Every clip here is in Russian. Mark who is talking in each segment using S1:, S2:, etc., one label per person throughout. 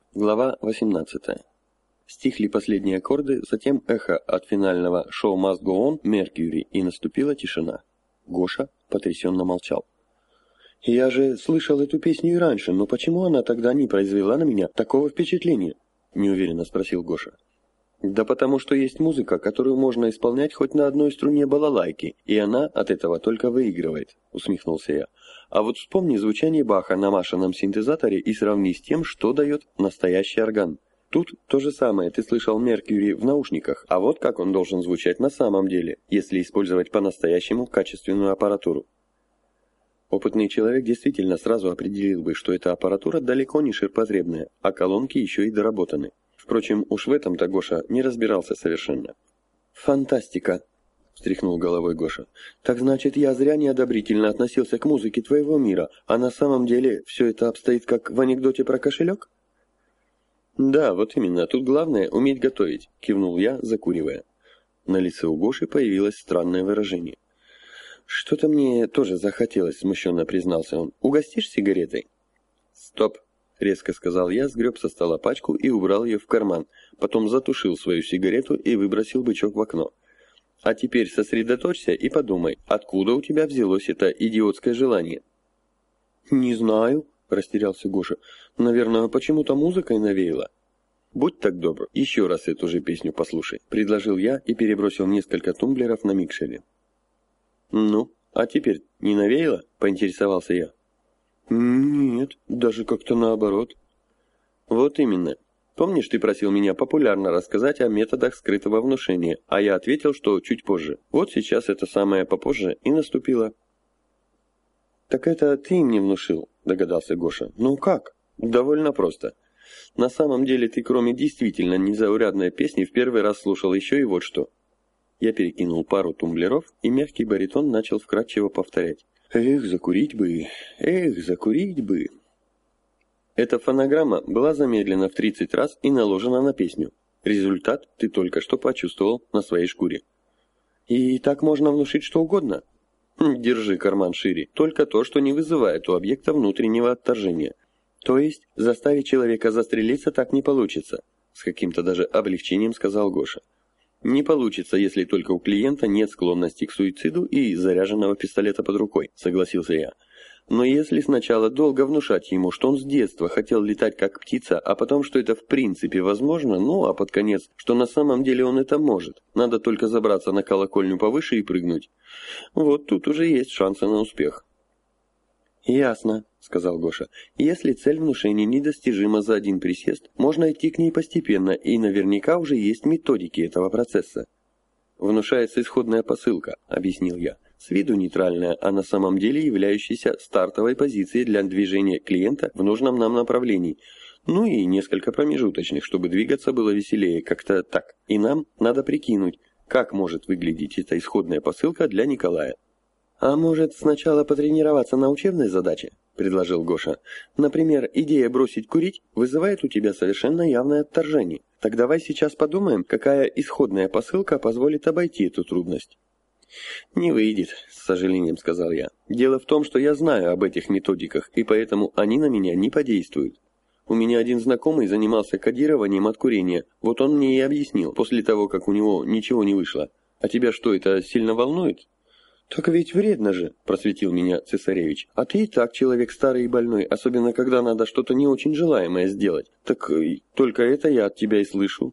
S1: Глава 18. Стихли последние аккорды, затем эхо от финального «Show must go on» Меркьюри, и наступила тишина. Гоша потрясенно молчал. «Я же слышал эту песню и раньше, но почему она тогда не произвела на меня такого впечатления?» – неуверенно спросил Гоша. «Да потому что есть музыка, которую можно исполнять хоть на одной струне балалайки, и она от этого только выигрывает», – усмехнулся я. «А вот вспомни звучание Баха на машинном синтезаторе и сравни с тем, что дает настоящий орган. Тут то же самое, ты слышал Меркьюри в наушниках, а вот как он должен звучать на самом деле, если использовать по-настоящему качественную аппаратуру». Опытный человек действительно сразу определил бы, что эта аппаратура далеко не ширпотребная, а колонки еще и доработаны. Впрочем, уж в этом-то Гоша не разбирался совершенно. «Фантастика!» — встряхнул головой Гоша. «Так значит, я зря неодобрительно относился к музыке твоего мира, а на самом деле все это обстоит как в анекдоте про кошелек?» «Да, вот именно, тут главное уметь готовить», — кивнул я, закуривая. На лице у Гоши появилось странное выражение. «Что-то мне тоже захотелось», — смущенно признался он. «Угостишь сигаретой?» «Стоп!» — резко сказал я, сгреб со стола пачку и убрал ее в карман, потом затушил свою сигарету и выбросил бычок в окно. «А теперь сосредоточься и подумай, откуда у тебя взялось это идиотское желание?» «Не знаю», — растерялся Гоша. «Наверное, почему-то музыкой навеяло». «Будь так добр, еще раз эту же песню послушай», — предложил я и перебросил несколько тумблеров на микшере. «Ну, а теперь не навеяло?» — поинтересовался я. «Нет, даже как-то наоборот». «Вот именно. Помнишь, ты просил меня популярно рассказать о методах скрытого внушения, а я ответил, что чуть позже. Вот сейчас это самое попозже и наступило». «Так это ты мне внушил», — догадался Гоша. «Ну как?» «Довольно просто. На самом деле ты, кроме действительно незаурядной песни, в первый раз слушал еще и вот что». Я перекинул пару тумблеров, и мягкий баритон начал вкратчиво повторять. «Эх, закурить бы! Эх, закурить бы!» Эта фонограмма была замедлена в 30 раз и наложена на песню. Результат ты только что почувствовал на своей шкуре. «И так можно внушить что угодно?» «Держи карман шире, только то, что не вызывает у объекта внутреннего отторжения. То есть заставить человека застрелиться так не получится», с каким-то даже облегчением сказал Гоша. «Не получится, если только у клиента нет склонности к суициду и заряженного пистолета под рукой», — согласился я. «Но если сначала долго внушать ему, что он с детства хотел летать как птица, а потом, что это в принципе возможно, ну а под конец, что на самом деле он это может, надо только забраться на колокольню повыше и прыгнуть, вот тут уже есть шансы на успех». «Ясно», — сказал Гоша. «Если цель внушения недостижима за один присест, можно идти к ней постепенно, и наверняка уже есть методики этого процесса». «Внушается исходная посылка», — объяснил я. «С виду нейтральная, а на самом деле являющаяся стартовой позицией для движения клиента в нужном нам направлении. Ну и несколько промежуточных, чтобы двигаться было веселее, как-то так. И нам надо прикинуть, как может выглядеть эта исходная посылка для Николая». «А может, сначала потренироваться на учебной задаче?» – предложил Гоша. «Например, идея бросить курить вызывает у тебя совершенно явное отторжение. Так давай сейчас подумаем, какая исходная посылка позволит обойти эту трудность». «Не выйдет», – с сожалением сказал я. «Дело в том, что я знаю об этих методиках, и поэтому они на меня не подействуют. У меня один знакомый занимался кодированием от курения, вот он мне и объяснил, после того, как у него ничего не вышло. А тебя что, это сильно волнует?» «Так ведь вредно же», — просветил меня цесаревич. «А ты и так человек старый и больной, особенно когда надо что-то не очень желаемое сделать. Так только это я от тебя и слышу».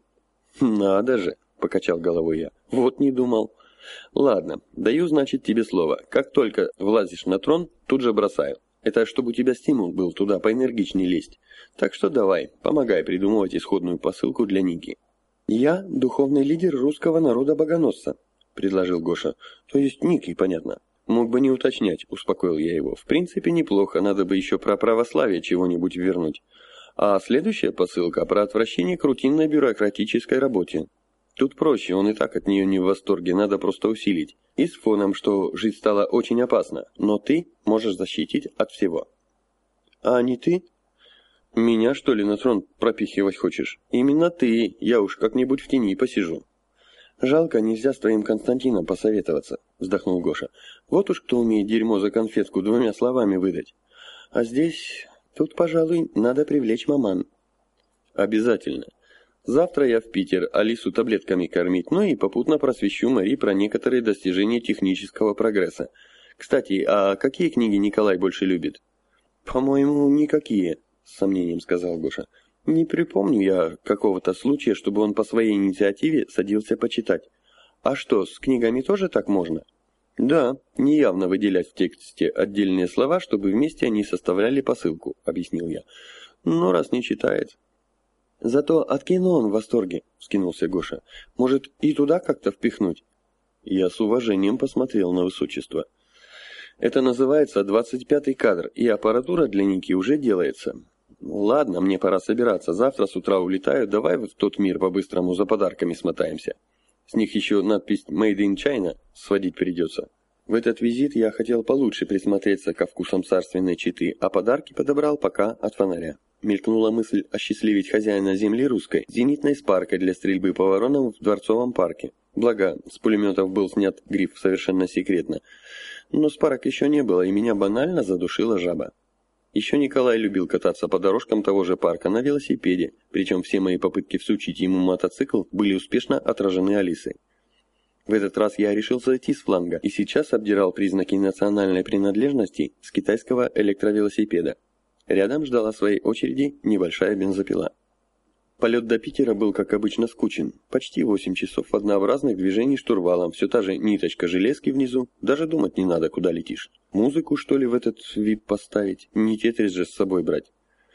S1: «Надо же», — покачал головой я. «Вот не думал». «Ладно, даю, значит, тебе слово. Как только влазишь на трон, тут же бросаю. Это чтобы у тебя стимул был туда поэнергичнее лезть. Так что давай, помогай придумывать исходную посылку для Ники». «Я духовный лидер русского народа-богоносца», — предложил Гоша. «То есть Ники, понятно». «Мог бы не уточнять», — успокоил я его. «В принципе, неплохо, надо бы еще про православие чего-нибудь вернуть. А следующая посылка про отвращение к рутинной бюрократической работе. Тут проще, он и так от нее не в восторге, надо просто усилить. И с фоном, что жить стало очень опасно, но ты можешь защитить от всего». «А не ты?» «Меня, что ли, на трон пропихивать хочешь?» «Именно ты, я уж как-нибудь в тени посижу». «Жалко, нельзя с твоим Константином посоветоваться», — вздохнул Гоша. «Вот уж кто умеет дерьмо за конфетку 2 словами выдать. А здесь, тут, пожалуй, надо привлечь маман». Обязательно. Завтра я в Питер, Алису таблетками кормить, ну и попутно просвещу Мари про некоторые достижения технического прогресса. Кстати, а какие книги Николай больше любит? По-моему, никакие, с сомнением сказал Гоша. Не припомню я какого-то случая, чтобы он по своей инициативе садился почитать. А что, с книгами тоже так можно? Да, неявно выделять в тексте отдельные слова, чтобы вместе они составляли посылку, объяснил я. Но раз не читает... Зато от кино он в восторге, вскинулся Гоша. Может, и туда как-то впихнуть? Я с уважением посмотрел на высочество. Это называется 25-й кадр, и аппаратура для Ники уже делается. Ладно, мне пора собираться, завтра с утра улетаю, давай в тот мир по-быстрому за подарками смотаемся. С них еще надпись «Made in China» сводить придется. В этот визит я хотел получше присмотреться ко вкусам царственной четы, а подарки подобрал пока от фонаря. Мелькнула мысль осчастливить хозяина земли русской зенитной спаркой для стрельбы по воронам в Дворцовом парке. Благо, с пулеметов был снят гриф совершенно секретно. Но спарок еще не было, и меня банально задушила жаба. Еще Николай любил кататься по дорожкам того же парка на велосипеде, причем все мои попытки всучить ему мотоцикл были успешно отражены Алисой. В этот раз я решил зайти с фланга и сейчас обдирал признаки национальной принадлежности с китайского электровелосипеда. Рядом ждала своей очереди небольшая бензопила. Полет до Питера был, как обычно, скучен. Почти 8 часов однообразных движений штурвалом, все та же ниточка железки внизу, даже думать не надо, куда летишь. Музыку, что ли, в этот вип поставить? Не тетрис же с собой брать.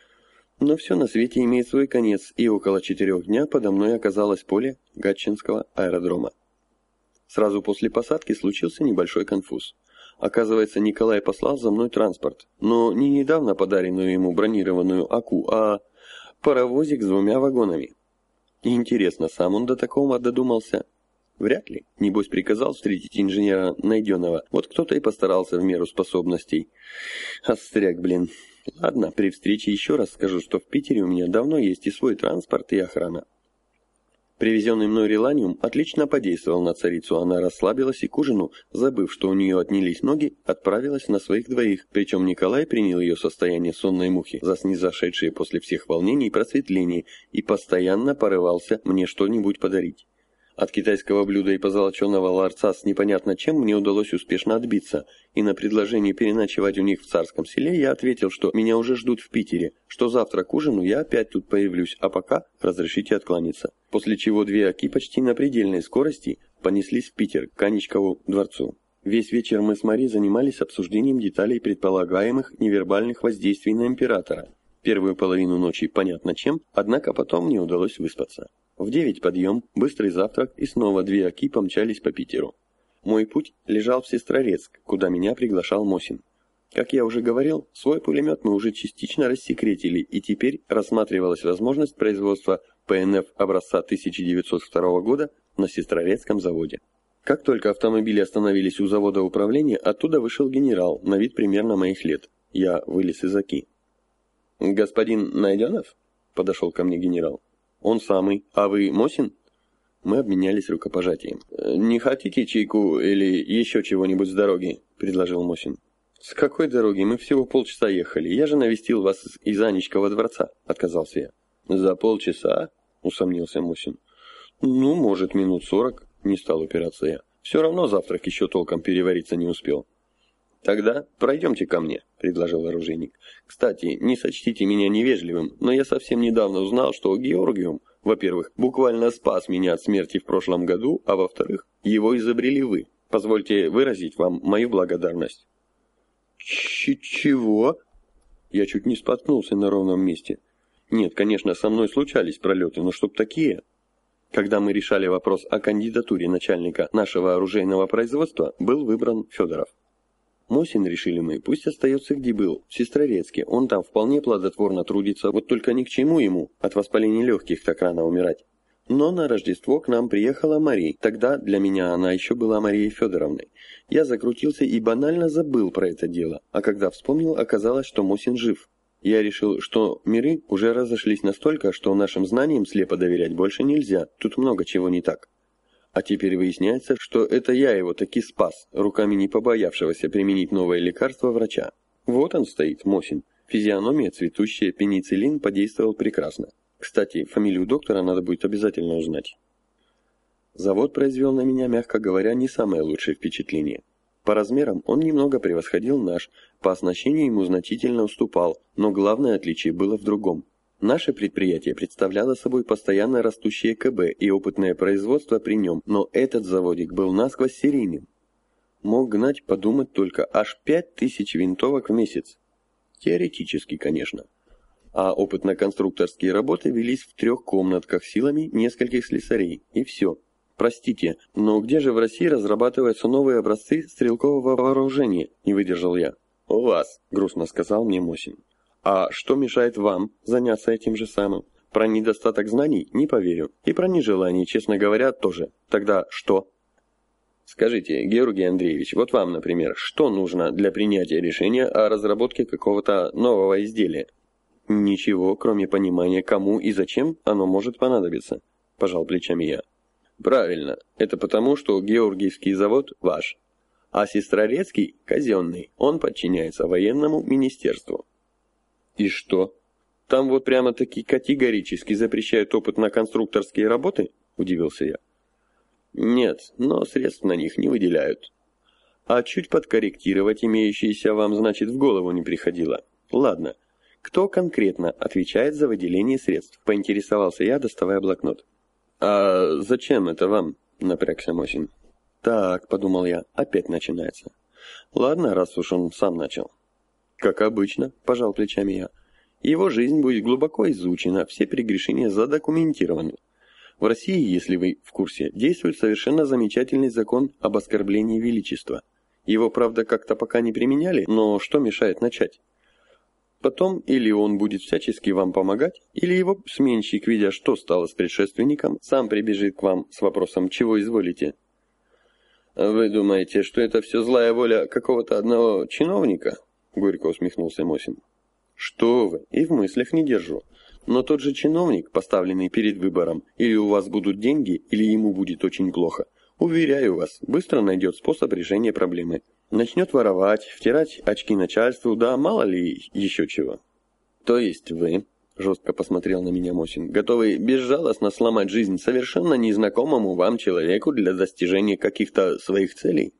S1: Но все на свете имеет свой конец, и около 4 дня подо мной оказалось поле Гатчинского аэродрома. Сразу после посадки случился небольшой конфуз. Оказывается, Николай послал за мной транспорт, но не недавно подаренную ему бронированную Аку, а паровозик с 2 вагонами. Интересно, сам он до такого додумался? Вряд ли. Небось, приказал встретить инженера Найденова. Вот кто-то и постарался в меру способностей. Остряк, блин. Ладно, при встрече еще раз скажу, что в Питере у меня давно есть и свой транспорт, и охрана. Привезенный мной реланиум отлично подействовал на царицу, она расслабилась и к ужину, забыв, что у нее отнялись ноги, отправилась на своих двоих, причем Николай принял ее состояние сонной мухи за снизошедшие после всех волнений просветление и постоянно порывался мне что-нибудь подарить. От китайского блюда и позолоченного ларца с непонятно чем мне удалось успешно отбиться, и на предложение переночевать у них в Царском селе я ответил, что меня уже ждут в Питере, что завтра к ужину я опять тут появлюсь, а пока разрешите откланяться. После чего 2 Аки почти на предельной скорости понеслись в Питер, к Анечкову дворцу. Весь вечер мы с Мари занимались обсуждением деталей предполагаемых невербальных воздействий на императора. Первую половину ночи понятно чем, однако потом мне удалось выспаться. В 9 подъем, быстрый завтрак и снова 2 Аки помчались по Питеру. Мой путь лежал в Сестрорецк, куда меня приглашал Мосин. Как я уже говорил, свой пулемет мы уже частично рассекретили, и теперь рассматривалась возможность производства ПНФ образца 1902 года на Сестрорецком заводе. Как только автомобили остановились у завода управления, оттуда вышел генерал, на вид примерно моих лет. Я вылез из Аки. «Господин Найденов?» – подошел ко мне генерал. «Он самый. А вы Мосин?» Мы обменялись рукопожатием. «Не хотите чайку или еще чего-нибудь с дороги?» – предложил Мосин. «С какой дороги? Мы всего полчаса ехали. Я же навестил вас из Анечкова дворца», – отказался я. «За полчаса?» – усомнился Мосин. «Ну, может, минут 40», – не стал упираться я. «Все равно завтрак еще толком перевариться не успел». «Тогда пройдемте ко мне», — предложил оружейник. «Кстати, не сочтите меня невежливым, но я совсем недавно узнал, что Георгиум, во-первых, буквально спас меня от смерти в прошлом году, а во-вторых, его изобрели вы. Позвольте выразить вам мою благодарность». «Чего?» Я чуть не споткнулся на ровном месте. Нет, конечно, со мной случались пролеты, но чтоб такие... Когда мы решали вопрос о кандидатуре начальника нашего оружейного производства, был выбран Федоров. Мосин, решили мы, пусть остается где был, в Сестрорецке, он там вполне плодотворно трудится, вот только ни к чему ему от воспаления легких так рано умирать. Но на Рождество к нам приехала Мария, тогда для меня она еще была Марией Федоровной. Я закрутился и банально забыл про это дело, а когда вспомнил, оказалось, что Мосин жив. Я решил, что миры уже разошлись настолько, что нашим знаниям слепо доверять больше нельзя, тут много чего не так. А теперь выясняется, что это я его таки спас, руками не побоявшегося применить новое лекарство врача. Вот он стоит, Мосин. Физиономия цветущая, пенициллин подействовал прекрасно. Кстати, фамилию доктора надо будет обязательно узнать. Завод произвел на меня, мягко говоря, не самое лучшее впечатление. По размерам он немного превосходил наш, по оснащению ему значительно уступал, но главное отличие было в другом. Наше предприятие представляло собой постоянно растущее КБ и опытное производство при нем, но этот заводик был насквозь серийным. Мог гнать, подумать только, аж 5000 винтовок в месяц. Теоретически, конечно. А опытно-конструкторские работы велись в 3 комнатках силами нескольких слесарей, и все. Простите, но где же в России разрабатываются новые образцы стрелкового вооружения? Не выдержал я. У вас, грустно сказал мне Мосин. А что мешает вам заняться этим же самым? Про недостаток знаний не поверю. И про нежелание, честно говоря, тоже. Тогда что? Скажите, Георгий Андреевич, вот вам, например, что нужно для принятия решения о разработке какого-то нового изделия? Ничего, кроме понимания, кому и зачем оно может понадобиться, пожал плечами я. Правильно, это потому, что Георгиевский завод ваш, а Сестрорецкий казенный, он подчиняется военному министерству. И что? Там вот прямо-таки категорически запрещают опытно-конструкторские работы? Удивился я. Нет, но средств на них не выделяют. А чуть подкорректировать имеющиеся вам, значит, в голову не приходило. Ладно, кто конкретно отвечает за выделение средств? Поинтересовался я, доставая блокнот. «А зачем это вам?» — напрягся Мосин. «Так», — подумал я, — «опять начинается». «Ладно, раз уж он сам начал». «Как обычно», — пожал плечами я. «Его жизнь будет глубоко изучена, все прегрешения задокументированы. В России, если вы в курсе, действует совершенно замечательный закон об оскорблении величества. Его, правда, как-то пока не применяли, но что мешает начать? Потом или он будет всячески вам помогать, или его сменщик, видя, что стало с предшественником, сам прибежит к вам с вопросом «Чего изволите?». «Вы думаете, что это все злая воля какого-то одного чиновника?» — горько усмехнулся Мосин. «Что вы, и в мыслях не держу. Но тот же чиновник, поставленный перед выбором, или у вас будут деньги, или ему будет очень плохо, уверяю вас, быстро найдет способ решения проблемы. Начнет воровать, втирать очки начальству, да мало ли еще чего». «То есть вы, — жестко посмотрел на меня Мосин, — готовы безжалостно сломать жизнь совершенно незнакомому вам человеку для достижения каких-то своих целей?»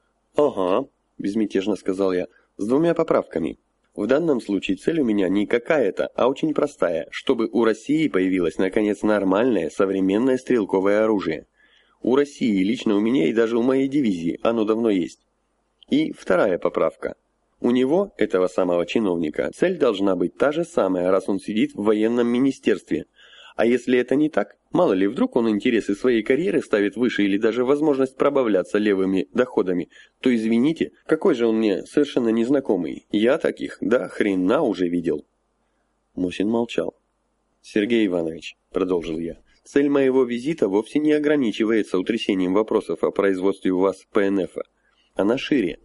S1: «Ага, — безмятежно сказал я, — с 2 поправками. В данном случае цель у меня не какая-то, а очень простая, чтобы у России появилось, наконец, нормальное, современное стрелковое оружие. У России, лично у меня и даже у моей дивизии, оно давно есть. И 2 поправка. У него, этого самого чиновника, цель должна быть та же самая, раз он сидит в военном министерстве. А если это не так, мало ли, вдруг он интересы своей карьеры ставит выше или даже возможность пробавляться левыми доходами, то извините, какой же он мне совершенно незнакомый. Я таких, да, хрена уже видел». Мосин молчал. «Сергей Иванович», — продолжил я, — «цель моего визита вовсе не ограничивается утрясением вопросов о производстве у вас ПНФ-а. Она шире.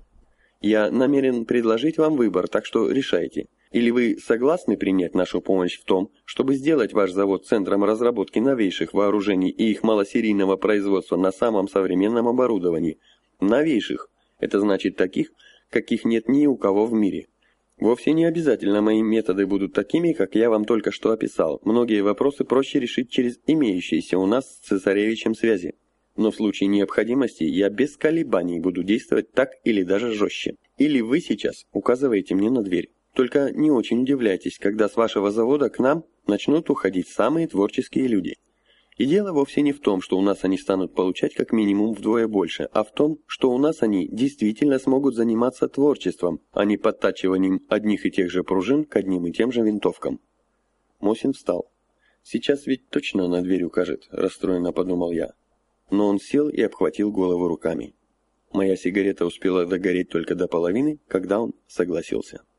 S1: Я намерен предложить вам выбор, так что решайте. Или вы согласны принять нашу помощь в том, чтобы сделать ваш завод центром разработки новейших вооружений и их малосерийного производства на самом современном оборудовании. Новейших. Это значит таких, каких нет ни у кого в мире. Вовсе не обязательно мои методы будут такими, как я вам только что описал. Многие вопросы проще решить через имеющиеся у нас с цесаревичем связи. Но в случае необходимости я без колебаний буду действовать так или даже жестче. Или вы сейчас указываете мне на дверь. Только не очень удивляйтесь, когда с вашего завода к нам начнут уходить самые творческие люди. И дело вовсе не в том, что у нас они станут получать как минимум вдвое больше, а в том, что у нас они действительно смогут заниматься творчеством, а не подтачиванием одних и тех же пружин к одним и тем же винтовкам». Мосин встал. «Сейчас ведь точно на дверь укажет», — расстроенно подумал я. Но он сел и обхватил голову руками. Моя сигарета успела догореть только до половины, когда он согласился.